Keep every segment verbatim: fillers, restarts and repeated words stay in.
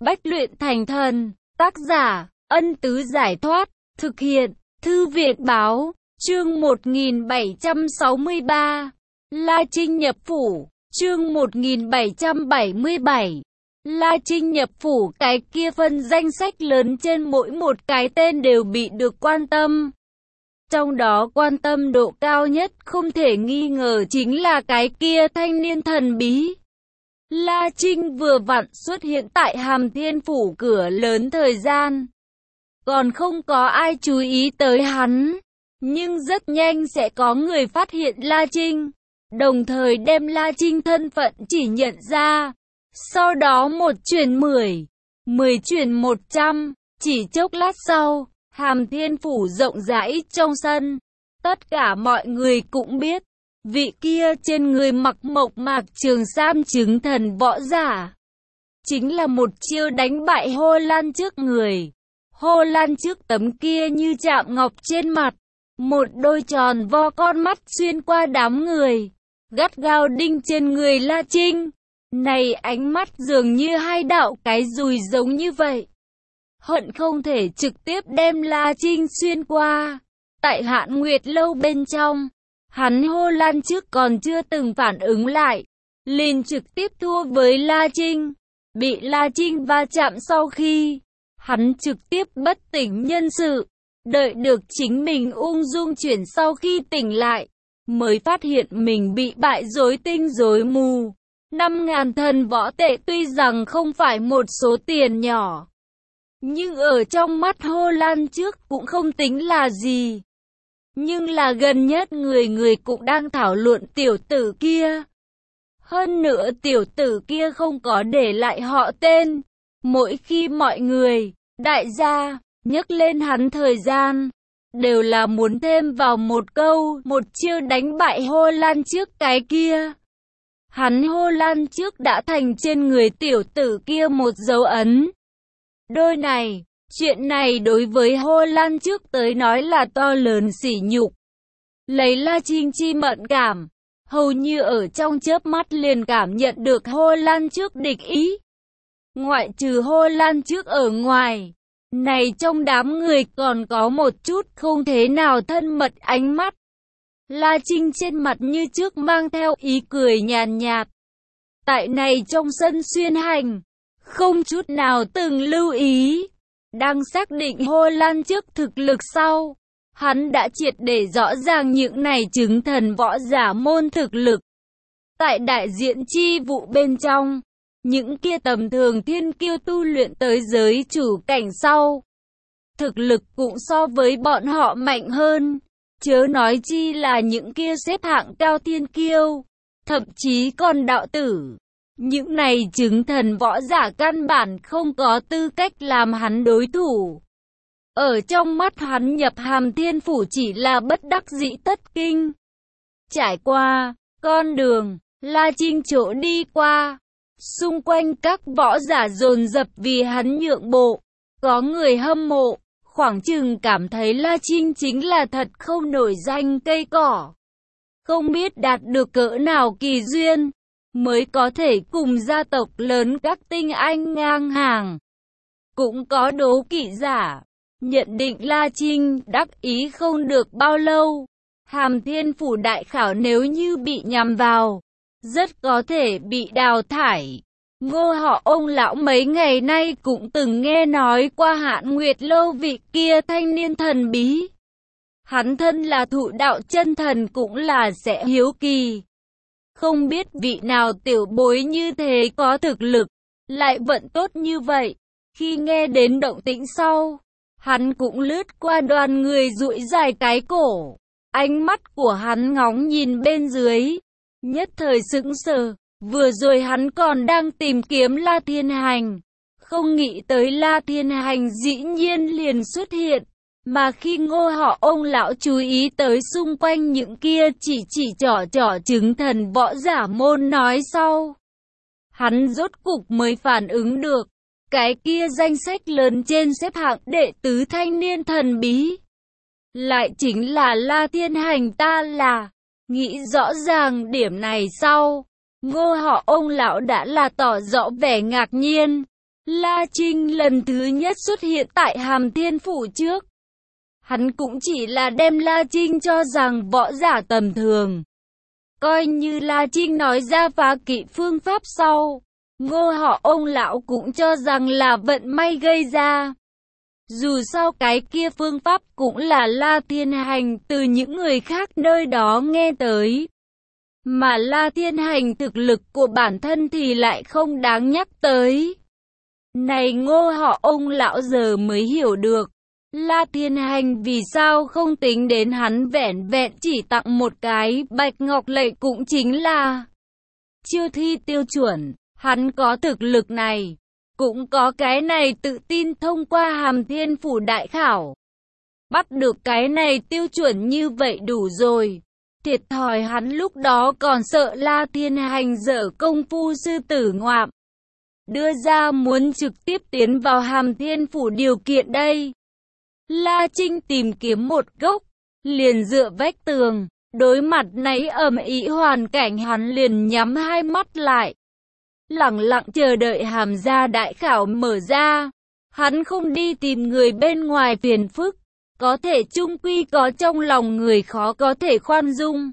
Bách luyện thành thần. Tác giả, Ân Tứ Giải Thoát. Thực hiện, Thư viện Báo. Chương một nghìn bảy trăm sáu mươi ba. La Trinh nhập phủ. Chương một nghìn bảy trăm bảy mươi bảy. La Trinh nhập phủ, cái kia phân danh sách lớn trên mỗi một cái tên đều bị được quan tâm. Trong đó quan tâm độ cao nhất không thể nghi ngờ chính là cái kia thanh niên thần bí. La Trinh vừa vặn xuất hiện tại Hàm Thiên Phủ cửa lớn thời gian. Còn không có ai chú ý tới hắn. Nhưng rất nhanh sẽ có người phát hiện La Trinh. Đồng thời đem La Trinh thân phận chỉ nhận ra. Sau đó một chuyển mười, mười chuyển một trăm, chỉ chốc lát sau, Hàm Thiên Phủ rộng rãi trong sân. Tất cả mọi người cũng biết, vị kia trên người mặc mộc mạc trường sam chứng thần võ giả. Chính là một chiêu đánh bại Hồ Lan trước người. Hồ Lan trước tấm kia như chạm ngọc trên mặt. Một đôi tròn vo con mắt xuyên qua đám người. Gắt gao đinh trên người La Trinh. Này ánh mắt dường như hai đạo cái dùi giống như vậy. Hận không thể trực tiếp đem La Trinh xuyên qua. Tại Hạn Nguyệt lâu bên trong, hắn Hồ Lan trước còn chưa từng phản ứng lại, liền trực tiếp thua với La Trinh. Bị La Trinh va chạm sau khi, hắn trực tiếp bất tỉnh nhân sự. Đợi được chính mình ung dung chuyển sau khi tỉnh lại, mới phát hiện mình bị bại rối tinh rối mù. Năm ngàn thần võ tệ tuy rằng không phải một số tiền nhỏ, nhưng ở trong mắt Hồ Lan trước cũng không tính là gì. Nhưng là gần nhất người người cũng đang thảo luận tiểu tử kia. Hơn nữa tiểu tử kia không có để lại họ tên. Mỗi khi mọi người, đại gia, nhắc lên hắn thời gian, đều là muốn thêm vào một câu, một chiêu đánh bại Hồ Lan trước cái kia. Hắn Hồ Lan trước đã thành trên người tiểu tử kia một dấu ấn. Đôi này, chuyện này đối với Hồ Lan trước tới nói là to lớn sỉ nhục. Lấy La Trinh chi mẫn cảm, hầu như ở trong chớp mắt liền cảm nhận được Hồ Lan trước địch ý. Ngoại trừ Hồ Lan trước ở ngoài, này trong đám người còn có một chút không thế nào thân mật ánh mắt. La Trinh trên mặt như trước mang theo ý cười nhàn nhạt. Tại này trong sân xuyên hành, không chút nào từng lưu ý. Đang xác định Hồ Lan trước thực lực sau, hắn đã triệt để rõ ràng những này chứng thần võ giả môn thực lực. Tại đại diện chi vụ bên trong, những kia tầm thường thiên kiêu tu luyện tới giới chủ cảnh sau, thực lực cũng so với bọn họ mạnh hơn. Chớ nói chi là những kia xếp hạng cao thiên kiêu, thậm chí còn đạo tử. Những này chứng thần võ giả căn bản không có tư cách làm hắn đối thủ. Ở trong mắt hắn nhập Hàm Thiên Phủ chỉ là bất đắc dĩ tất kinh. Trải qua con đường, La Trinh chỗ đi qua, xung quanh các võ giả dồn dập vì hắn nhượng bộ. Có người hâm mộ, khoảng chừng cảm thấy La Trinh chính là thật không nổi danh cây cỏ. Không biết đạt được cỡ nào kỳ duyên, mới có thể cùng gia tộc lớn các tinh anh ngang hàng. Cũng có đố kỵ giả, nhận định La Trinh đắc ý không được bao lâu. Hàm Thiên Phủ đại khảo nếu như bị nhằm vào, rất có thể bị đào thải. Ngô họ ông lão mấy ngày nay cũng từng nghe nói qua Hạn Nguyệt lâu vị kia thanh niên thần bí. Hắn thân là thụ đạo chân thần cũng là sẽ hiếu kỳ. Không biết vị nào tiểu bối như thế có thực lực, lại vận tốt như vậy. Khi nghe đến động tĩnh sau, hắn cũng lướt qua đoàn người duỗi dài cái cổ. Ánh mắt của hắn ngóng nhìn bên dưới, nhất thời sững sờ. Vừa rồi hắn còn đang tìm kiếm La Thiên Hành, không nghĩ tới La Thiên Hành dĩ nhiên liền xuất hiện. Mà khi Ngô họ ông lão chú ý tới xung quanh những kia chỉ chỉ trỏ trỏ chứng thần võ giả môn nói sau, hắn rốt cục mới phản ứng được, cái kia danh sách lớn trên xếp hạng đệ tứ thanh niên thần bí, lại chính là La Thiên Hành ta là. Nghĩ rõ ràng điểm này sau, Ngô họ ông lão đã là tỏ rõ vẻ ngạc nhiên. La Trinh lần thứ nhất xuất hiện tại Hàm Thiên Phủ trước. Hắn cũng chỉ là đem La Trinh cho rằng võ giả tầm thường. Coi như La Trinh nói ra phá kỵ phương pháp sau, Ngô họ ông lão cũng cho rằng là vận may gây ra. Dù sao cái kia phương pháp cũng là La Thiên Hành từ những người khác nơi đó nghe tới. Mà La Thiên Hành thực lực của bản thân thì lại không đáng nhắc tới. Này Ngô họ ông lão giờ mới hiểu được, La Thiên Hành vì sao không tính đến hắn vẻn vẹn chỉ tặng một cái bạch ngọc lệnh cũng chính là chiêu thi tiêu chuẩn. Hắn có thực lực này, cũng có cái này tự tin thông qua Hàm Thiên Phủ đại khảo. Bắt được cái này tiêu chuẩn như vậy đủ rồi. Thiệt thòi hắn lúc đó còn sợ La Thiên Hành dở công phu sư tử ngoạm, đưa ra muốn trực tiếp tiến vào Hàm Thiên Phủ điều kiện đây. La Trinh tìm kiếm một gốc, liền dựa vách tường, đối mặt nấy ầm ĩ hoàn cảnh hắn liền nhắm hai mắt lại. Lặng lặng chờ đợi Hàm gia đại khảo mở ra. Hắn không đi tìm người bên ngoài phiền phức, có thể chung quy có trong lòng người khó có thể khoan dung.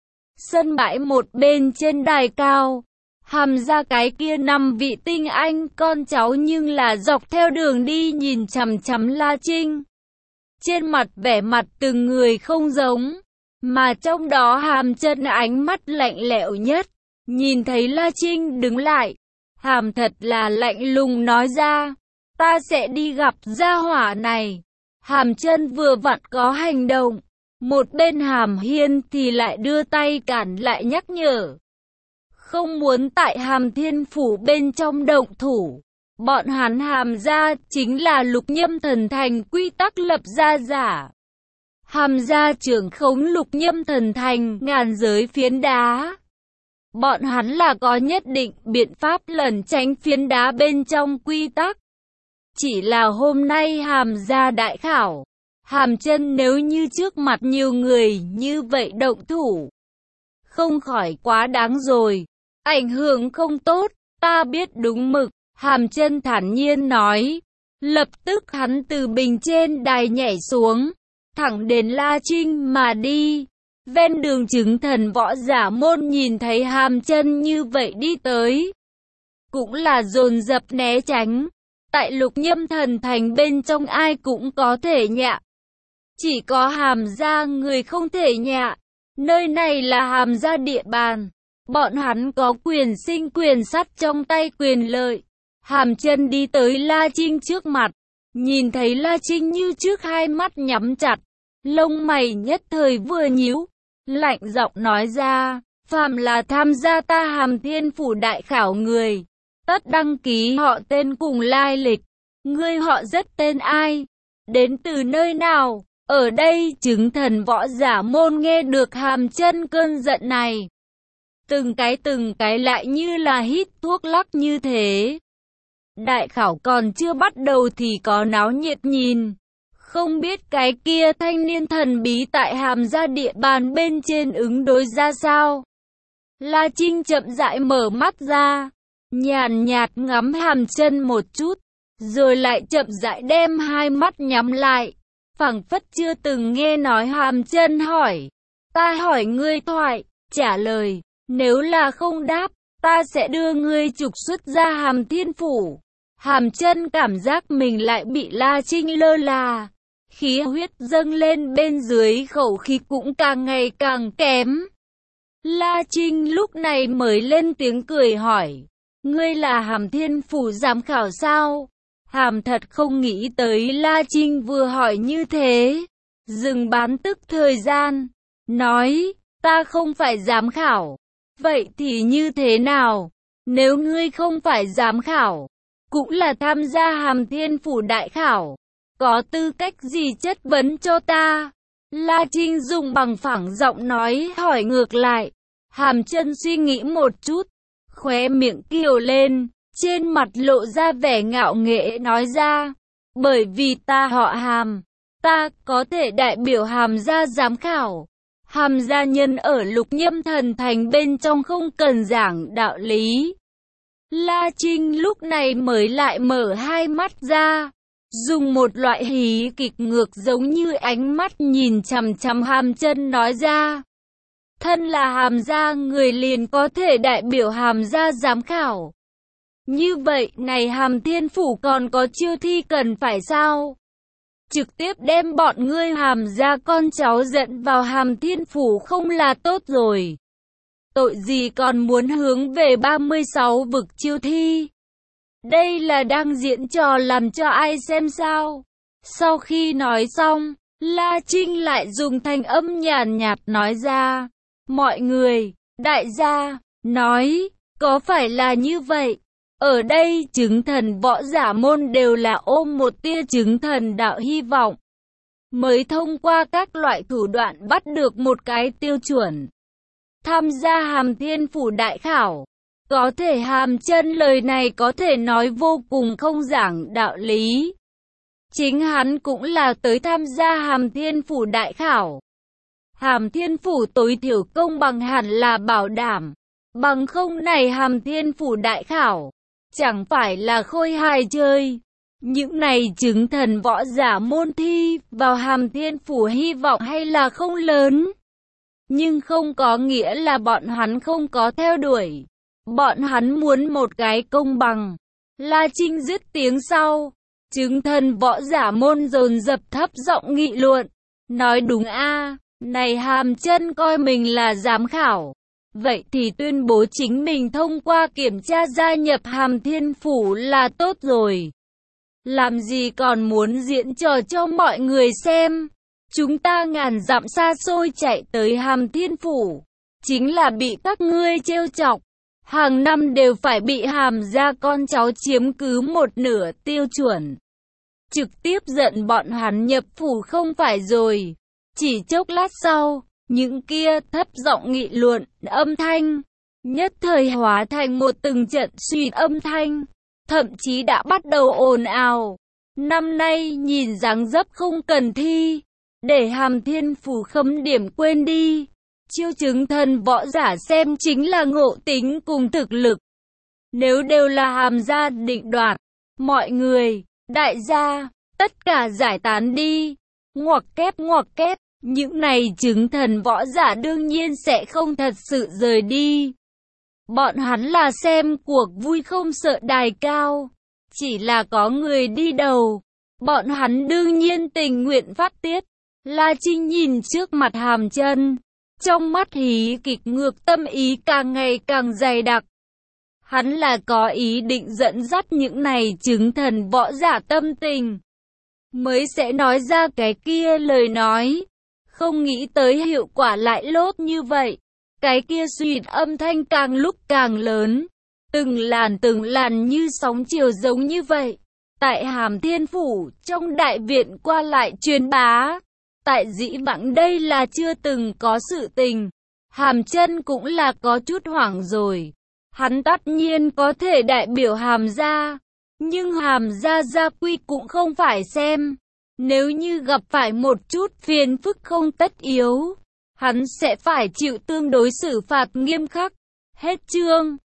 Sân bãi một bên trên đài cao, Hàm gia cái kia năm vị tinh anh con cháu nhưng là dọc theo đường đi nhìn chằm chằm La Trinh. Trên mặt vẻ mặt từng người không giống, mà trong đó Hàm Chân ánh mắt lạnh lẽo nhất. Nhìn thấy La Trinh đứng lại, Hàm thật là lạnh lùng nói ra, ta sẽ đi gặp gia hỏa này. Hàm Chân vừa vặn có hành động, một bên Hàm Hiên thì lại đưa tay cản lại nhắc nhở. Không muốn tại Hàm Thiên Phủ bên trong động thủ. Bọn hắn Hàm gia chính là Lục Nhâm Thần Thành quy tắc lập ra giả. Hàm gia trưởng khống Lục Nhâm Thần Thành ngàn giới phiến đá. Bọn hắn là có nhất định biện pháp lẩn tránh phiến đá bên trong quy tắc. Chỉ là hôm nay Hàm gia đại khảo, Hàm Chân nếu như trước mặt nhiều người như vậy động thủ, không khỏi quá đáng rồi, ảnh hưởng không tốt. Ta biết đúng mực, Hàm Chân thản nhiên nói. Lập tức hắn từ bình trên đài nhảy xuống, thẳng đến La Trinh mà đi. Ven đường chứng thần võ giả môn nhìn thấy Hàm Chân như vậy đi tới, cũng là dồn dập né tránh. Tại Lục Nhâm Thần Thành bên trong ai cũng có thể nhạ, chỉ có Hàm gia người không thể nhạ. Nơi này là Hàm gia địa bàn, bọn hắn có quyền sinh quyền sát trong tay quyền lợi. Hàm Chân đi tới La Trinh trước mặt, nhìn thấy La Trinh như trước hai mắt nhắm chặt, lông mày nhất thời vừa nhíu, lạnh giọng nói ra, phàm là tham gia ta Hàm Thiên Phủ đại khảo người, tất đăng ký họ tên cùng lai lịch. Ngươi họ rất tên ai? Đến từ nơi nào? Ở đây chứng thần võ giả môn nghe được Hàm Chân cơn giận này, từng cái từng cái lại như là hít thuốc lắc như thế. Đại khảo còn chưa bắt đầu thì có náo nhiệt nhìn. Không biết cái kia thanh niên thần bí tại Hàm gia địa bàn bên trên ứng đối ra sao. La Trinh chậm rãi mở mắt ra, nhàn nhạt ngắm Hàm Chân một chút, rồi lại chậm rãi đem hai mắt nhắm lại, phảng phất chưa từng nghe nói. Hàm Chân hỏi, ta hỏi ngươi thoại, trả lời, nếu là không đáp, ta sẽ đưa ngươi trục xuất ra Hàm Thiên Phủ. Hàm Chân cảm giác mình lại bị La Trinh lơ là, khí huyết dâng lên bên dưới, khẩu khí cũng càng ngày càng kém. La Trinh lúc này mới lên tiếng cười hỏi, ngươi là Hàm Thiên Phủ giám khảo sao? Hàm thật không nghĩ tới La Trinh vừa hỏi như thế, dừng bán tức thời gian, nói, ta không phải giám khảo. Vậy thì như thế nào? Nếu ngươi không phải giám khảo, cũng là tham gia Hàm Thiên Phủ đại khảo, có tư cách gì chất vấn cho ta? La Trinh dùng bằng phẳng giọng nói hỏi ngược lại. Hàm Chân suy nghĩ một chút, khóe miệng kiều lên, trên mặt lộ ra vẻ ngạo nghễ nói ra, bởi vì ta họ Hàm, ta có thể đại biểu Hàm gia giám khảo. Hàm gia nhân ở Lục Nhâm Thần Thành bên trong không cần giảng đạo lý. La Trinh lúc này mới lại mở hai mắt ra, dùng một loại hí kịch ngược giống như ánh mắt nhìn chằm chằm Hàm Chân nói ra. Thân là Hàm gia người liền có thể đại biểu Hàm gia giám khảo. Như vậy này Hàm Thiên Phủ còn có chiêu thi cần phải sao? Trực tiếp đem bọn ngươi Hàm gia con cháu dẫn vào Hàm Thiên Phủ không là tốt rồi. Tội gì còn muốn hướng về ba mươi sáu vực chiêu thi? Đây là đang diễn trò làm cho ai xem sao? Sau khi nói xong, La Trinh lại dùng thanh âm nhàn nhạt nói ra. Mọi người, đại gia, nói, có phải là như vậy? Ở đây chứng thần võ giả môn đều là ôm một tia chứng thần đạo hy vọng. Mới thông qua các loại thủ đoạn bắt được một cái tiêu chuẩn. Tham gia Hàm Thiên Phủ đại khảo. Có thể Hàm Chân lời này có thể nói vô cùng không giảng đạo lý. Chính hắn cũng là tới tham gia Hàm Thiên Phủ đại khảo. Hàm Thiên Phủ tối thiểu công bằng hẳn là bảo đảm. Bằng không này Hàm Thiên Phủ đại khảo. Chẳng phải là khôi hài chơi. Những này chứng thần võ giả môn thi vào Hàm Thiên Phủ hy vọng hay là không lớn. Nhưng không có nghĩa là bọn hắn không có theo đuổi. Bọn hắn muốn một cái công bằng. La Trinh dứt tiếng sau. Chứng thần võ giả môn dồn dập thấp giọng nghị luận. Nói đúng a, này Hàm Chân coi mình là giám khảo. Vậy thì tuyên bố chính mình thông qua kiểm tra gia nhập Hàm Thiên Phủ là tốt rồi. Làm gì còn muốn diễn trò cho mọi người xem. Chúng ta ngàn dặm xa xôi chạy tới Hàm Thiên Phủ. Chính là bị các ngươi trêu chọc. Hàng năm đều phải bị Hàm gia con cháu chiếm cứ một nửa tiêu chuẩn. Trực tiếp giận bọn hắn nhập phủ không phải rồi. Chỉ chốc lát sau, những kia thấp giọng nghị luận, âm thanh, nhất thời hóa thành một từng trận suy âm thanh, thậm chí đã bắt đầu ồn ào. Năm nay nhìn dáng dấp không cần thi, để Hàm Thiên Phủ khấm điểm quên đi. Chiêu chứng thần võ giả xem chính là ngộ tính cùng thực lực. Nếu đều là Hàm gia định đoạt, mọi người, đại gia, tất cả giải tán đi. Ngoặc kép ngoặc kép, những này chứng thần võ giả đương nhiên sẽ không thật sự rời đi. Bọn hắn là xem cuộc vui không sợ đài cao. Chỉ là có người đi đầu. Bọn hắn đương nhiên tình nguyện phát tiết. La Trinh nhìn trước mặt Hàm Chân. Trong mắt hí kịch ngược tâm ý càng ngày càng dày đặc. Hắn là có ý định dẫn dắt những này chứng thần võ giả tâm tình. Mới sẽ nói ra cái kia lời nói. Không nghĩ tới hiệu quả lại lốt như vậy. Cái kia suýt âm thanh càng lúc càng lớn. Từng làn từng làn như sóng chiều giống như vậy. Tại Hàm Thiên Phủ, trong đại viện qua lại truyền bá. Tại dĩ vãng đây là chưa từng có sự tình. Hàm Chân cũng là có chút hoảng rồi. Hắn tất nhiên có thể đại biểu Hàm gia. Nhưng Hàm gia gia quy cũng không phải xem. Nếu như gặp phải một chút phiền phức không tất yếu, hắn sẽ phải chịu tương đối xử phạt nghiêm khắc. Hết chương.